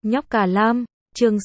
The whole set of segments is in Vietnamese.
Nhóc Cả Lam, chương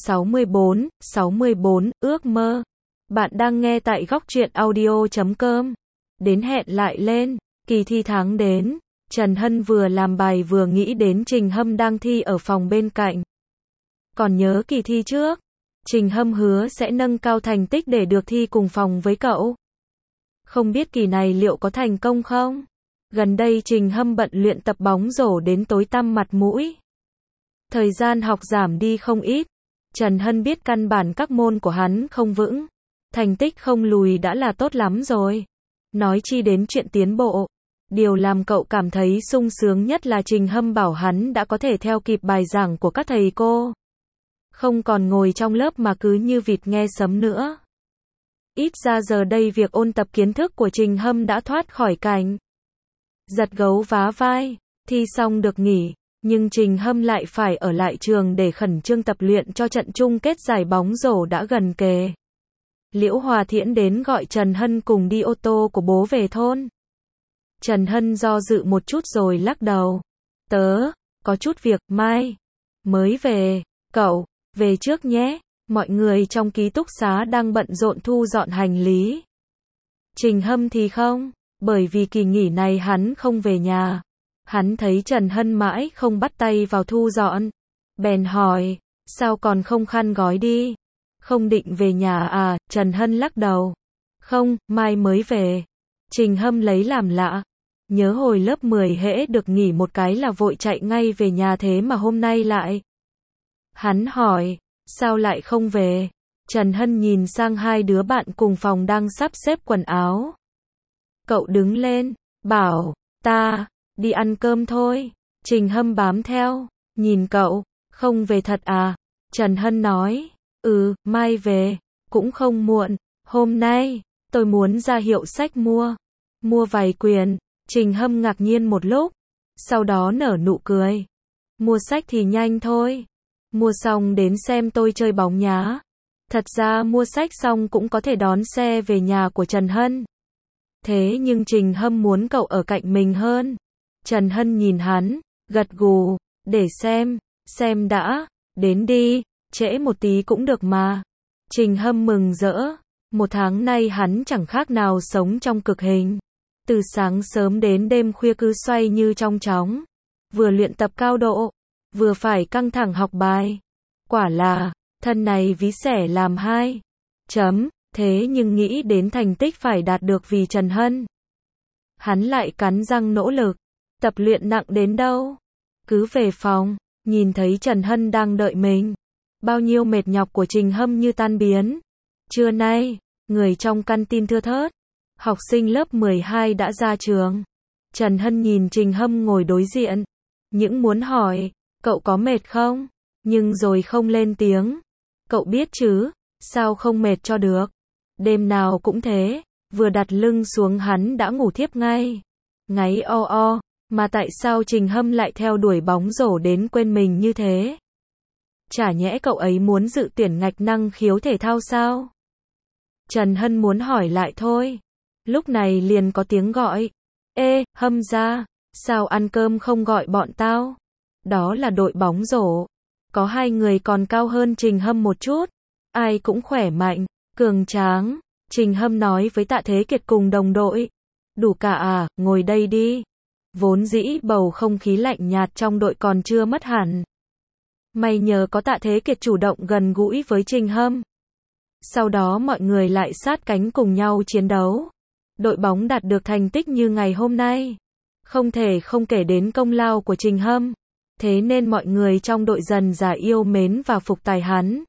64, ước mơ. Bạn đang nghe tại góc truyện audio.com. Đến hẹn lại lên, kỳ thi tháng đến, Trần Hân vừa làm bài vừa nghĩ đến Trình Hâm đang thi ở phòng bên cạnh. Còn nhớ kỳ thi trước, Trình Hâm hứa sẽ nâng cao thành tích để được thi cùng phòng với cậu. Không biết kỳ này liệu có thành công không? Gần đây Trình Hâm bận luyện tập bóng rổ đến tối tăm mặt mũi. Thời gian học giảm đi không ít. Trần Hân biết căn bản các môn của hắn không vững. Thành tích không lùi đã là tốt lắm rồi. Nói chi đến chuyện tiến bộ. Điều làm cậu cảm thấy sung sướng nhất là Trình Hâm bảo hắn đã có thể theo kịp bài giảng của các thầy cô. Không còn ngồi trong lớp mà cứ như vịt nghe sấm nữa. Ít ra giờ đây việc ôn tập kiến thức của Trình Hâm đã thoát khỏi cảnh giật gấu vá vai. Thi xong được nghỉ, nhưng Trình Hâm lại phải ở lại trường để khẩn trương tập luyện cho trận chung kết giải bóng rổ đã gần kề. Liễu Hòa Thiển đến gọi Trần Hân cùng đi ô tô của bố về thôn. Trần Hân do dự một chút rồi lắc đầu. Tớ có chút việc, mai mới về. Cậu về trước nhé. Mọi người trong ký túc xá đang bận rộn thu dọn hành lý. Trình Hâm thì không, bởi vì kỳ nghỉ này hắn không về nhà. Hắn thấy Trần Hân mãi không bắt tay vào thu dọn. Bèn hỏi, sao còn không khăn gói đi? Không định về nhà à? Trần Hân lắc đầu. Không, mai mới về. Trình Hâm lấy làm lạ. Nhớ hồi lớp 10 hễ được nghỉ một cái là vội chạy ngay về nhà thế mà hôm nay lại. Hắn hỏi, sao lại không về? Trần Hân nhìn sang hai đứa bạn cùng phòng đang sắp xếp quần áo. Cậu đứng lên, bảo, ta đi ăn cơm thôi. Trình Hâm bám theo, nhìn cậu, không về thật à? Trần Hân nói, mai về, cũng không muộn. Hôm nay, tôi muốn ra hiệu sách mua vài quyển. Trình Hâm ngạc nhiên một lúc, sau đó nở nụ cười. Mua sách thì nhanh thôi. Mua xong đến xem tôi chơi bóng nhá. Thật ra mua sách xong cũng có thể đón xe về nhà của Trần Hân. Thế nhưng Trình Hâm muốn cậu ở cạnh mình hơn. Trần Hân nhìn hắn, gật gù, để xem đã, đến đi, trễ một tí cũng được mà. Trình Hâm mừng rỡ, một tháng nay hắn chẳng khác nào sống trong cực hình. Từ sáng sớm đến đêm khuya cứ xoay như trong chóng. Vừa luyện tập cao độ, vừa phải căng thẳng học bài. Quả là, thân này ví xẻ làm hai. Thế nhưng nghĩ đến thành tích phải đạt được vì Trần Hân. Hắn lại cắn răng nỗ lực. Tập luyện nặng đến đâu? Cứ về phòng, nhìn thấy Trần Hân đang đợi mình. Bao nhiêu mệt nhọc của Trình Hâm như tan biến. Trưa nay, người trong căn tin thưa thớt. Học sinh lớp 12 đã ra trường. Trần Hân nhìn Trình Hâm ngồi đối diện. Những muốn hỏi, cậu có mệt không? Nhưng rồi không lên tiếng. Cậu biết chứ, sao không mệt cho được? Đêm nào cũng thế, vừa đặt lưng xuống hắn đã ngủ thiếp ngay. Ngáy o, mà tại sao Trình Hâm lại theo đuổi bóng rổ đến quên mình như thế? Chả nhẽ cậu ấy muốn dự tuyển ngạch năng khiếu thể thao sao? Trần Hân muốn hỏi lại thôi. Lúc này liền có tiếng gọi. Ê, Hâm ra, sao ăn cơm không gọi bọn tao? Đó là đội bóng rổ. Có hai người còn cao hơn Trình Hâm một chút. Ai cũng khỏe mạnh, cường tráng. Trình Hâm nói với Tạ Thế Kiệt cùng đồng đội. Đủ cả à, ngồi đây đi. Vốn dĩ bầu không khí lạnh nhạt trong đội còn chưa mất hẳn. May nhờ có Tạ Thế Kiệt chủ động gần gũi với Trình Hâm. Sau đó mọi người lại sát cánh cùng nhau chiến đấu. Đội bóng đạt được thành tích như ngày hôm nay. Không thể không kể đến công lao của Trình Hâm. Thế nên mọi người trong đội dần dà yêu mến và phục tài hắn.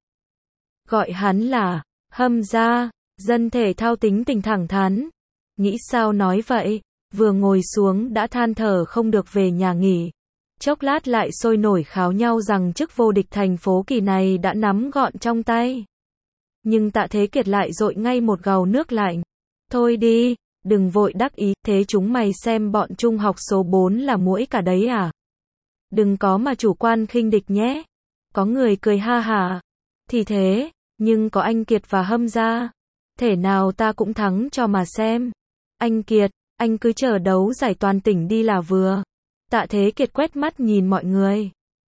Gọi hắn là Hâm ra, dân thể thao tính tình thẳng thắn. Nghĩ sao nói vậy, vừa ngồi xuống đã than thở không được về nhà nghỉ. Chốc lát lại sôi nổi kháo nhau rằng chức vô địch thành phố kỳ này đã nắm gọn trong tay. Nhưng Tạ Thế Kiệt lại dội ngay một gầu nước lạnh. Thôi đi, đừng vội đắc ý, thế chúng mày xem bọn trung học số 4 là muỗi cả đấy à? Đừng có mà chủ quan khinh địch nhé. Có người cười ha hả. Thì thế, nhưng có anh Kiệt và Hâm ra. Thể nào ta cũng thắng cho mà xem. Anh Kiệt, anh cứ chờ đấu giải toàn tỉnh đi là vừa. Tạ Thế Kiệt quét mắt nhìn mọi người.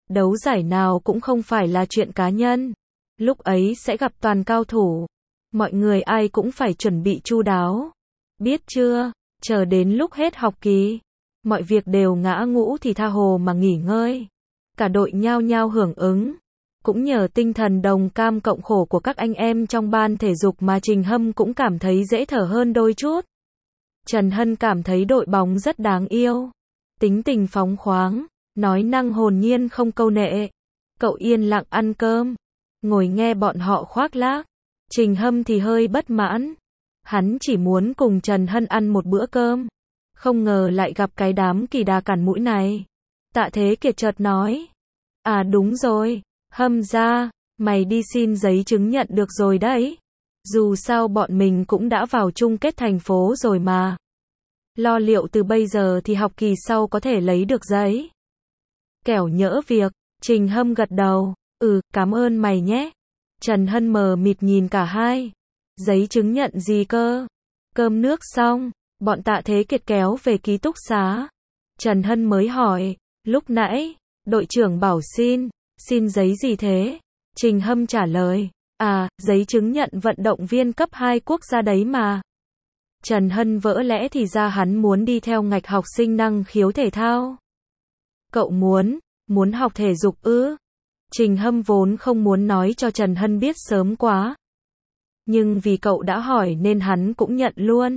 Đấu giải nào cũng không phải là chuyện cá nhân. Lúc ấy sẽ gặp toàn cao thủ. Mọi người ai cũng phải chuẩn bị chu đáo. Biết chưa, chờ đến lúc hết học kỳ, mọi việc đều ngã ngũ thì tha hồ mà nghỉ ngơi. Cả đội nhao nhao hưởng ứng. Cũng nhờ tinh thần đồng cam cộng khổ của các anh em trong ban thể dục mà Trình Hâm cũng cảm thấy dễ thở hơn đôi chút. Trần Hân cảm thấy đội bóng rất đáng yêu. Tính tình phóng khoáng, nói năng hồn nhiên không câu nệ. Cậu yên lặng ăn cơm, ngồi nghe bọn họ khoác lác. Trình Hâm thì hơi bất mãn. Hắn chỉ muốn cùng Trần Hân ăn một bữa cơm. Không ngờ lại gặp cái đám kỳ đà cản mũi này. Tạ Thế Kiệt chợt nói. À đúng rồi, Hâm ra, mày đi xin giấy chứng nhận được rồi đấy. Dù sao bọn mình cũng đã vào chung kết thành phố rồi mà. Lo liệu từ bây giờ thì học kỳ sau có thể lấy được giấy. Kẻo nhỡ việc, Trình Hâm gật đầu. Cảm ơn mày nhé. Trần Hân mờ mịt nhìn cả hai. Giấy chứng nhận gì cơ? Cơm nước xong, bọn Tạ Thế Kiệt kéo về ký túc xá. Trần Hân mới hỏi, lúc nãy, đội trưởng bảo xin giấy gì thế? Trình Hâm trả lời, giấy chứng nhận vận động viên cấp 2 quốc gia đấy mà. Trần Hân vỡ lẽ thì ra hắn muốn đi theo ngạch học sinh năng khiếu thể thao. Cậu muốn học thể dục ư? Trình Hâm vốn không muốn nói cho Trần Hân biết sớm quá. Nhưng vì cậu đã hỏi nên hắn cũng nhận luôn.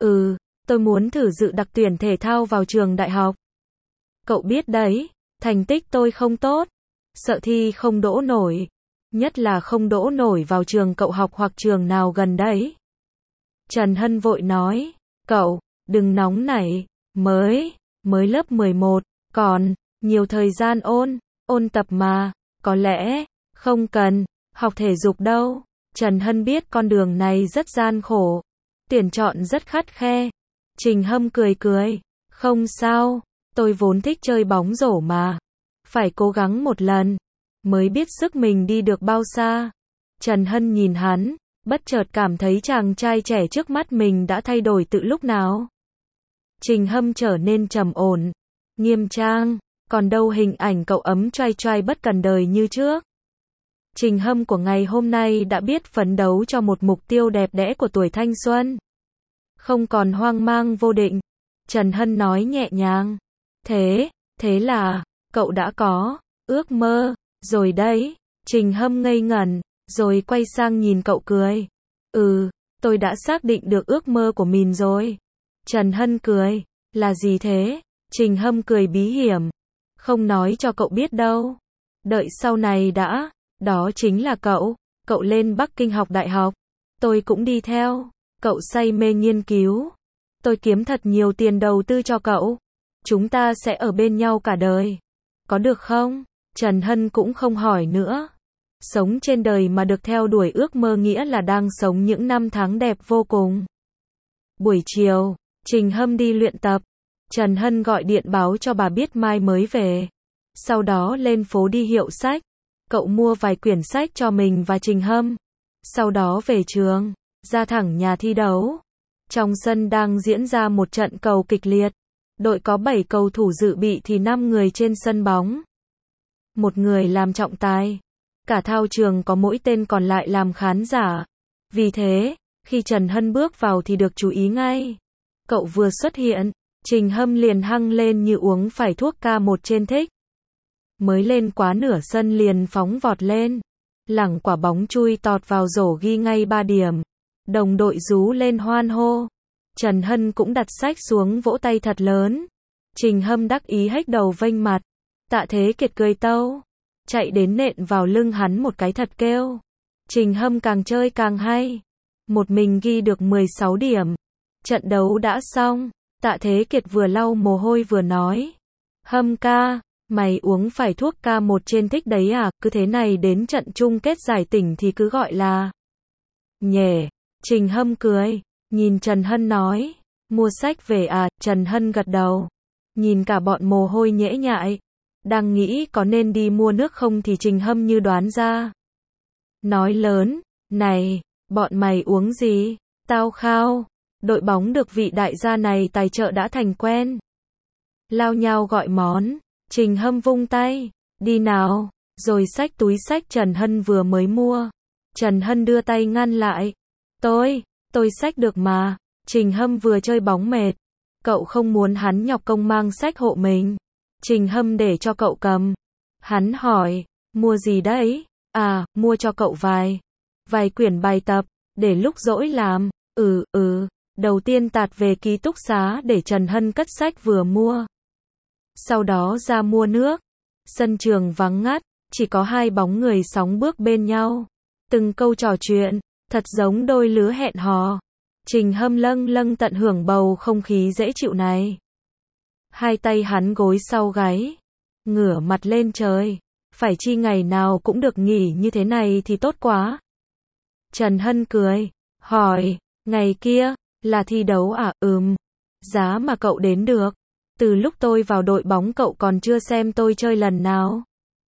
Tôi muốn thử dự đặc tuyển thể thao vào trường đại học. Cậu biết đấy, thành tích tôi không tốt. Sợ thi không đỗ nổi. Nhất là không đỗ nổi vào trường cậu học hoặc trường nào gần đấy. Trần Hân vội nói, cậu, đừng nóng nảy, mới lớp 11, còn nhiều thời gian ôn tập mà, có lẽ không cần học thể dục đâu. Trần Hân biết con đường này rất gian khổ, tuyển chọn rất khắt khe. Trình Hâm cười, không sao, tôi vốn thích chơi bóng rổ mà, phải cố gắng một lần, mới biết sức mình đi được bao xa. Trần Hân nhìn hắn, bất chợt cảm thấy chàng trai trẻ trước mắt mình đã thay đổi từ lúc nào. Trình Hâm trở nên trầm ổn, nghiêm trang, còn đâu hình ảnh cậu ấm choai choai bất cần đời như trước. Trình Hâm của ngày hôm nay đã biết phấn đấu cho một mục tiêu đẹp đẽ của tuổi thanh xuân. Không còn hoang mang vô định. Trần Hân nói nhẹ nhàng. Thế là, cậu đã có ước mơ rồi đấy. Trình Hâm ngây ngẩn, rồi quay sang nhìn cậu cười. Tôi đã xác định được ước mơ của mình rồi. Trần Hân cười, là gì thế? Trình Hâm cười bí hiểm. Không nói cho cậu biết đâu. Đợi sau này đã. Đó chính là cậu lên Bắc Kinh học đại học. Tôi cũng đi theo. Cậu say mê nghiên cứu. Tôi kiếm thật nhiều tiền đầu tư cho cậu. Chúng ta sẽ ở bên nhau cả đời. Có được không? Trần Hân cũng không hỏi nữa. Sống trên đời mà được theo đuổi ước mơ nghĩa là đang sống những năm tháng đẹp vô cùng. Buổi chiều, Trình Hâm đi luyện tập. Trần Hân gọi điện báo cho bà biết mai mới về. Sau đó lên phố đi hiệu sách. Cậu mua vài quyển sách cho mình và Trình Hâm. Sau đó về trường, ra thẳng nhà thi đấu. Trong sân đang diễn ra một trận cầu kịch liệt. Đội có 7 cầu thủ dự bị thì 5 người trên sân bóng. Một người làm trọng tài. Cả thao trường có mỗi tên còn lại làm khán giả. Vì thế, khi Trần Hân bước vào thì được chú ý ngay. Cậu vừa xuất hiện, Trình Hâm liền hăng lên như uống phải thuốc K1 trên thích. Mới lên quá nửa sân liền phóng vọt lên. Lẳng quả bóng chui tọt vào rổ ghi ngay 3 điểm. Đồng đội rú lên hoan hô. Trần Hân cũng đặt sách xuống vỗ tay thật lớn. Trình Hâm đắc ý hếch đầu vênh mặt. Tạ Thế Kiệt cười tâu. Chạy đến nện vào lưng hắn một cái thật kêu. Trình Hâm càng chơi càng hay. Một mình ghi được 16 điểm. Trận đấu đã xong. Tạ Thế Kiệt vừa lau mồ hôi vừa nói. Hâm ca, mày uống phải thuốc K1 trên thích đấy à? Cứ thế này đến trận chung kết giải tỉnh thì cứ gọi là nhè. Trình Hâm cười. Nhìn Trần Hân nói. Mua sách về à? Trần Hân gật đầu. Nhìn cả bọn mồ hôi nhễ nhại. Đang nghĩ có nên đi mua nước không thì Trình Hâm như đoán ra. Nói lớn. Này, bọn mày uống gì? Tao khao. Đội bóng được vị đại gia này tài trợ đã thành quen. Lao nhau gọi món. Trình Hâm vung tay. Đi nào, rồi xách túi xách Trần Hân vừa mới mua. Trần Hân đưa tay ngăn lại. Tôi xách được mà. Trình Hâm vừa chơi bóng mệt. Cậu không muốn hắn nhọc công mang xách hộ mình. Trình Hâm để cho cậu cầm. Hắn hỏi, mua gì đấy? À, mua cho cậu vài quyển bài tập, để lúc rỗi làm. Đầu tiên tạt về ký túc xá để Trần Hân cất sách vừa mua. Sau đó ra mua nước. Sân trường vắng ngắt, chỉ có hai bóng người sóng bước bên nhau. Từng câu trò chuyện, thật giống đôi lứa hẹn hò. Trình Hâm lâng lâng tận hưởng bầu không khí dễ chịu này. Hai tay hắn gối sau gáy, ngửa mặt lên trời. Phải chi ngày nào cũng được nghỉ như thế này thì tốt quá. Trần Hân cười, hỏi, ngày kia, là thi đấu à? Giá mà cậu đến được. Từ lúc tôi vào đội bóng cậu còn chưa xem tôi chơi lần nào.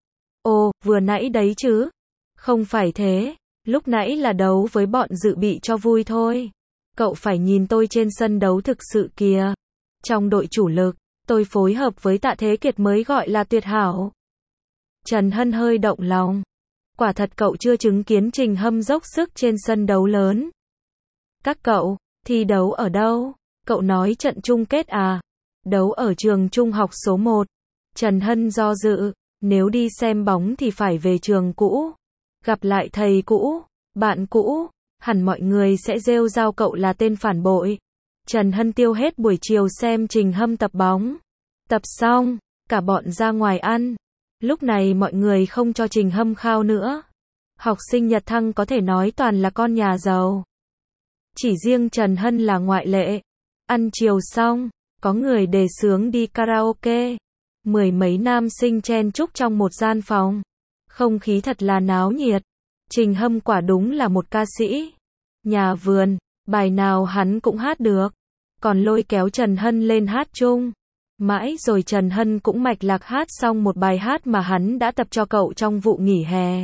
Ồ, vừa nãy đấy chứ. Không phải thế, lúc nãy là đấu với bọn dự bị cho vui thôi. Cậu phải nhìn tôi trên sân đấu thực sự kìa. Trong đội chủ lực, tôi phối hợp với Tạ Thế Kiệt mới gọi là tuyệt hảo. Trần Hân hơi động lòng. Quả thật cậu chưa chứng kiến Trình Hâm dốc sức trên sân đấu lớn. Các cậu, thi đấu ở đâu? Cậu nói trận chung kết à? Đấu ở trường trung học số 1. Trần Hân do dự, nếu đi xem bóng thì phải về trường cũ. Gặp lại thầy cũ, bạn cũ, hẳn mọi người sẽ rêu rao cậu là tên phản bội. Trần Hân tiêu hết buổi chiều xem Trình Hâm tập bóng. Tập xong, cả bọn ra ngoài ăn. Lúc này mọi người không cho Trình Hâm khao nữa. Học sinh Nhật Thăng có thể nói toàn là con nhà giàu. Chỉ riêng Trần Hân là ngoại lệ. Ăn chiều xong, có người đề xướng đi karaoke. Mười mấy nam sinh chen chúc trong một gian phòng. Không khí thật là náo nhiệt. Trình Hâm quả đúng là một ca sĩ. Nhà vườn, bài nào hắn cũng hát được. Còn lôi kéo Trần Hân lên hát chung. Mãi rồi Trần Hân cũng mạch lạc hát xong một bài hát mà hắn đã tập cho cậu trong vụ nghỉ hè.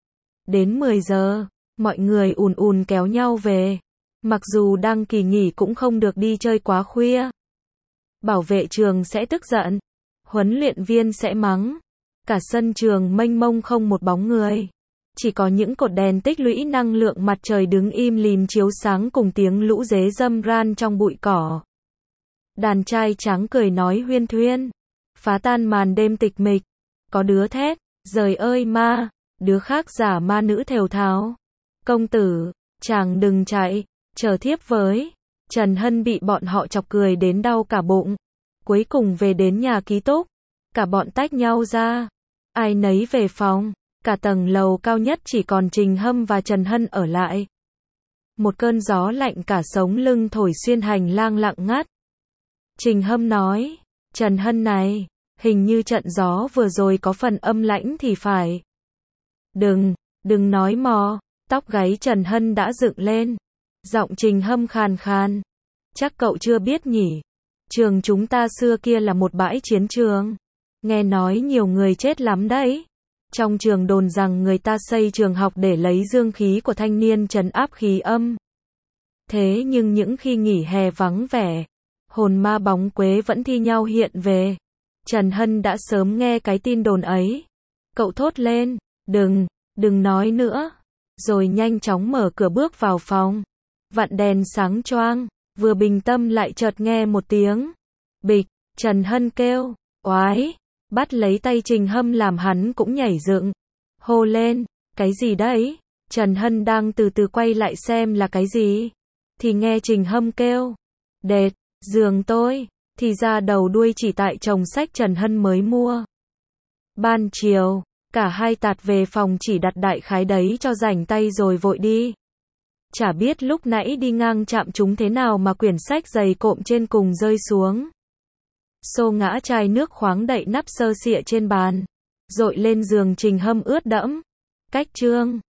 Đến 10 giờ, mọi người ùn ùn kéo nhau về. Mặc dù đang kỳ nghỉ cũng không được đi chơi quá khuya. Bảo vệ trường sẽ tức giận. Huấn luyện viên sẽ mắng. Cả sân trường mênh mông không một bóng người. Chỉ có những cột đèn tích lũy năng lượng mặt trời đứng im lìm chiếu sáng cùng tiếng lũ dế râm ran trong bụi cỏ. Đàn trai trắng cười nói huyên thuyên. Phá tan màn đêm tịch mịch. Có đứa thét, giời ơi ma. Đứa khác giả ma nữ thều thào. Công tử, chàng đừng chạy, chờ thiếp với. Trần Hân bị bọn họ chọc cười đến đau cả bụng. Cuối cùng về đến nhà ký túc. Cả bọn tách nhau ra. Ai nấy về phòng. Cả tầng lầu cao nhất chỉ còn Trình Hâm và Trần Hân ở lại. Một cơn gió lạnh cả sống lưng thổi xuyên hành lang lặng ngắt. Trình Hâm nói, Trần Hân này, hình như trận gió vừa rồi có phần âm lãnh thì phải. Đừng nói mò, tóc gáy Trần Hân đã dựng lên. Giọng Trình Hâm khàn khàn. Chắc cậu chưa biết nhỉ. Trường chúng ta xưa kia là một bãi chiến trường. Nghe nói nhiều người chết lắm đấy. Trong trường đồn rằng người ta xây trường học để lấy dương khí của thanh niên trấn áp khí âm. Thế nhưng những khi nghỉ hè vắng vẻ, hồn ma bóng quế vẫn thi nhau hiện về. Trần Hân đã sớm nghe cái tin đồn ấy. Cậu thốt lên, đừng nói nữa. Rồi nhanh chóng mở cửa bước vào phòng. Vặn đèn sáng choang, vừa bình tâm lại chợt nghe một tiếng. Bịch, Trần Hân kêu, oái. Bắt lấy tay Trình Hâm làm hắn cũng nhảy dựng. Hô lên, cái gì đấy? Trần Hân đang từ từ quay lại xem là cái gì. Thì nghe Trình Hâm kêu. Đệt, giường tôi. Thì ra đầu đuôi chỉ tại chồng sách Trần Hân mới mua. Ban chiều, cả hai tạt về phòng chỉ đặt đại khái đấy cho rảnh tay rồi vội đi. Chả biết lúc nãy đi ngang chạm chúng thế nào mà quyển sách dày cộm trên cùng rơi xuống. Xô ngã chai nước khoáng đậy nắp sơ xịa trên bàn. Dội lên giường Trình Hâm ướt đẫm. Cách chương